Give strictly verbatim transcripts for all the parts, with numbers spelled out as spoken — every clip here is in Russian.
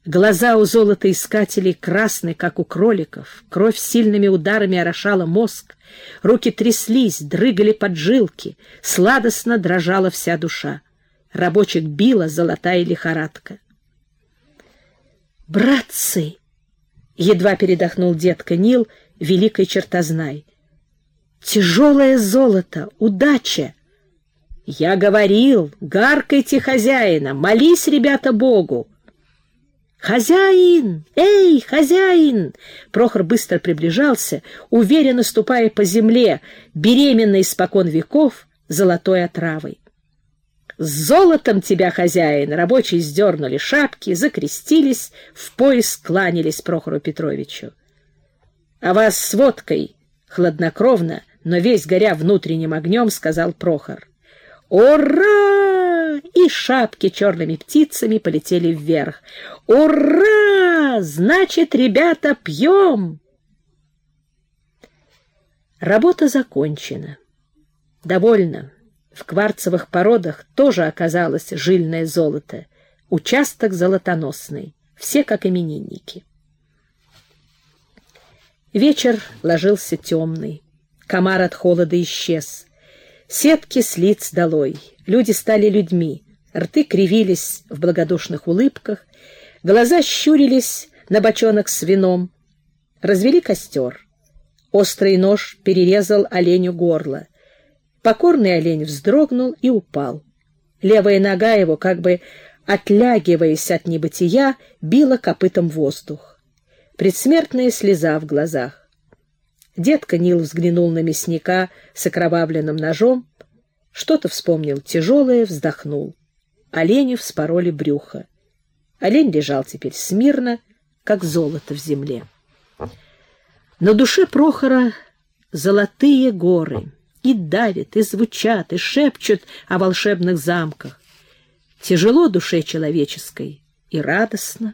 Глаза у золотоискателей красны, как у кроликов, кровь сильными ударами орошала мозг, руки тряслись, дрыгали поджилки, сладостно дрожала вся душа. Рабочих била золотая лихорадка. «Братцы!» — едва передохнул дедка Нил, великий чертознай. «Тяжелое золото! Удача!» «Я говорил, гаркайте хозяина, молись, ребята, Богу!» «Хозяин! Эй, хозяин!» Прохор быстро приближался, уверенно ступая по земле, беременной испокон веков золотой отравой. «С золотом тебя, хозяин!» Рабочие сдернули шапки, закрестились, в пояс кланялись Прохору Петровичу. «А вас с водкой!» — хладнокровно, но весь горя внутренним огнем, сказал Прохор. «Ура!» И шапки черными птицами полетели вверх. «Ура! Значит, ребята, пьем!» Работа закончена. Довольно. В кварцевых породах тоже оказалось жильное золото. Участок золотоносный. Все как именинники. Вечер ложился темный. Комар от холода исчез. Сетки с лиц долой. Люди стали людьми. Рты кривились в благодушных улыбках. Глаза щурились на бочонок с вином. Развели костер. Острый нож перерезал оленю горло. Покорный олень вздрогнул и упал. Левая нога его, как бы отлягиваясь от небытия, била копытом воздух. Предсмертная слеза в глазах. Дедка Нил взглянул на мясника с окровавленным ножом, что-то вспомнил тяжелое, вздохнул. Оленю вспороли брюхо. Олень лежал теперь смирно, как золото в земле. На душе Прохора золотые горы. И давят, и звучат, и шепчут о волшебных замках. Тяжело душе человеческой и радостно.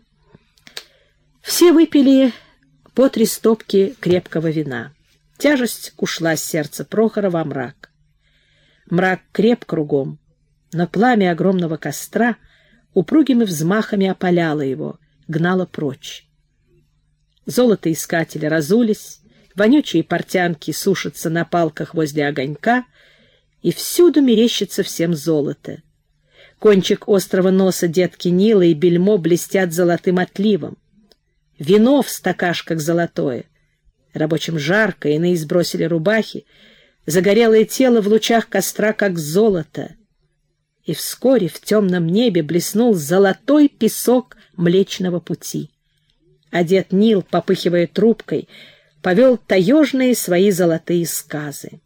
Все выпили по три стопки крепкого вина. Тяжесть ушла с сердца Прохора во мрак. Мрак креп кругом, но пламя огромного костра упругими взмахами опаляло его, гнало прочь. Золотоискатели разулись, вонючие портянки сушатся на палках возле огонька, и всюду мерещится всем золото. Кончик острого носа дедки Нила и бельмо блестят золотым отливом. Вино в стакашках золотое. Рабочим жарко, иные сбросили рубахи. Загорелое тело в лучах костра, как золото. И вскоре в темном небе блеснул золотой песок Млечного Пути. А дед Нил, попыхивая трубкой, повел таежные свои золотые сказы.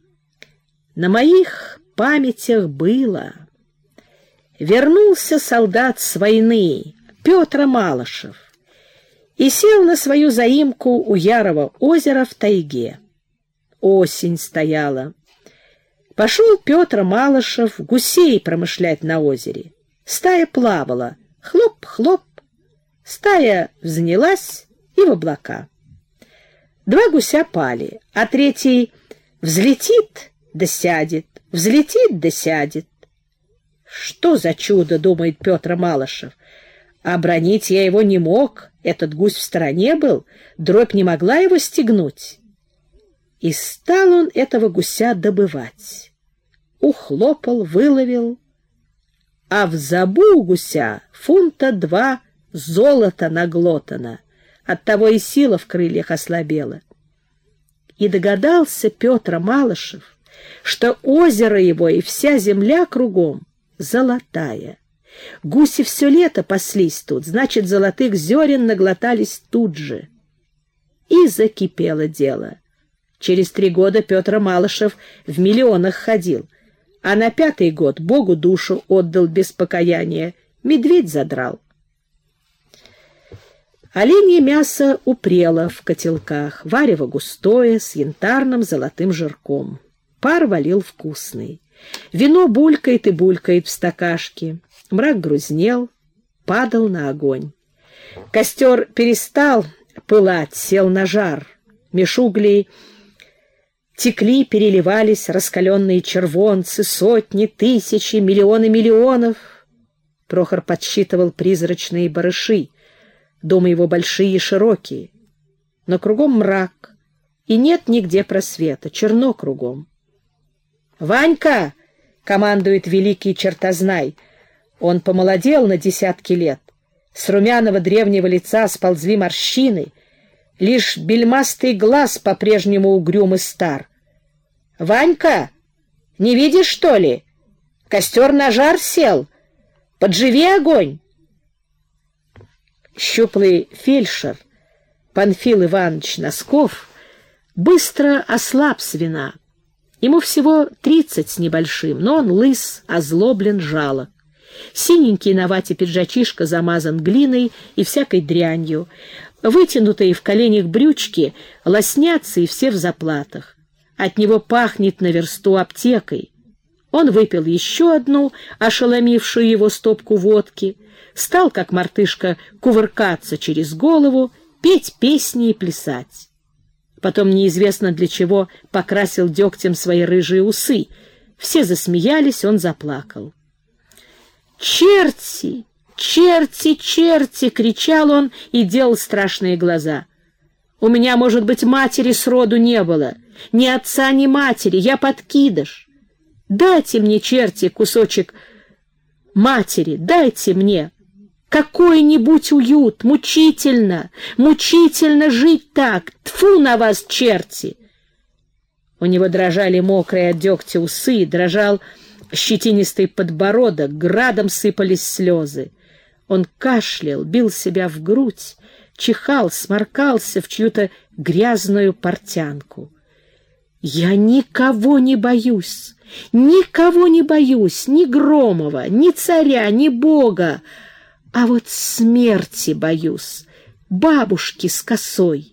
На моих памятях было. Вернулся солдат с войны, Петр Малышев, и сел на свою заимку у Ярого озера в тайге. Осень стояла. Пошел Петр Малышев гусей промышлять на озере. Стая плавала. Хлоп-хлоп. Стая взнялась и в облака. Два гуся пали, а третий взлетит да сядет, взлетит да сядет. Что за чудо, думает Петр Малышев. Обронить я его не мог, этот гусь в стороне был, дробь не могла его стегнуть. И стал он этого гуся добывать. Ухлопал, выловил, а в забу у гуся фунта два золота наглотано. Оттого и сила в крыльях ослабела. И догадался Петр Малышев, что озеро его и вся земля кругом золотая. Гуси все лето паслись тут, значит, золотых зерен наглотались тут же. И закипело дело. Через три года Петр Малышев в миллионах ходил, а на пятый год Богу душу отдал без покаяния, медведь задрал. Оленье мясо упрело в котелках, варево густое, с янтарным золотым жирком. Пар валил вкусный. Вино булькает и булькает в стакашке. Мрак грузнел, падал на огонь. Костер перестал пылать, сел на жар. Меж углей текли, переливались раскаленные червонцы, сотни, тысячи, миллионы миллионов. Прохор подсчитывал призрачные барыши. дома его большие и широкие. Но кругом мрак, и нет нигде просвета, черно кругом. «Ванька!» — командует великий чертознай. Он помолодел на десятки лет. С румяного древнего лица сползли морщины, лишь бельмастый глаз по-прежнему угрюм и стар. «Ванька, не видишь, что ли? Костер на жар сел. Подживи огонь!» Щуплый фельдшер Панфил Иванович Носков быстро ослаб с вина. Ему всего тридцать с небольшим, но он лыс, озлоблен, жалок. Синенький на вате пиджачишка замазан глиной и всякой дрянью. Вытянутые в коленях брючки лоснятся и все в заплатах. От него пахнет на версту аптекой. Он выпил еще одну, ошеломившую его стопку водки, стал, как мартышка, кувыркаться через голову, петь песни и плясать. Потом неизвестно для чего покрасил дегтем свои рыжие усы. Все засмеялись, он заплакал. «Черти! Черти! Черти!» — кричал он и делал страшные глаза. «У меня, может быть, матери сроду не было, ни отца, ни матери, я подкидыш. Дайте мне, черти, кусочек матери, дайте мне. Какой-нибудь уют, мучительно, мучительно жить так, тьфу на вас, черти!» У него дрожали мокрые от дегтя усы, дрожал щетинистый подбородок, градом сыпались слезы. Он кашлял, бил себя в грудь, чихал, сморкался в чью-то грязную портянку. «Я никого не боюсь, никого не боюсь, ни Громова, ни царя, ни Бога, а вот смерти боюсь, бабушки с косой».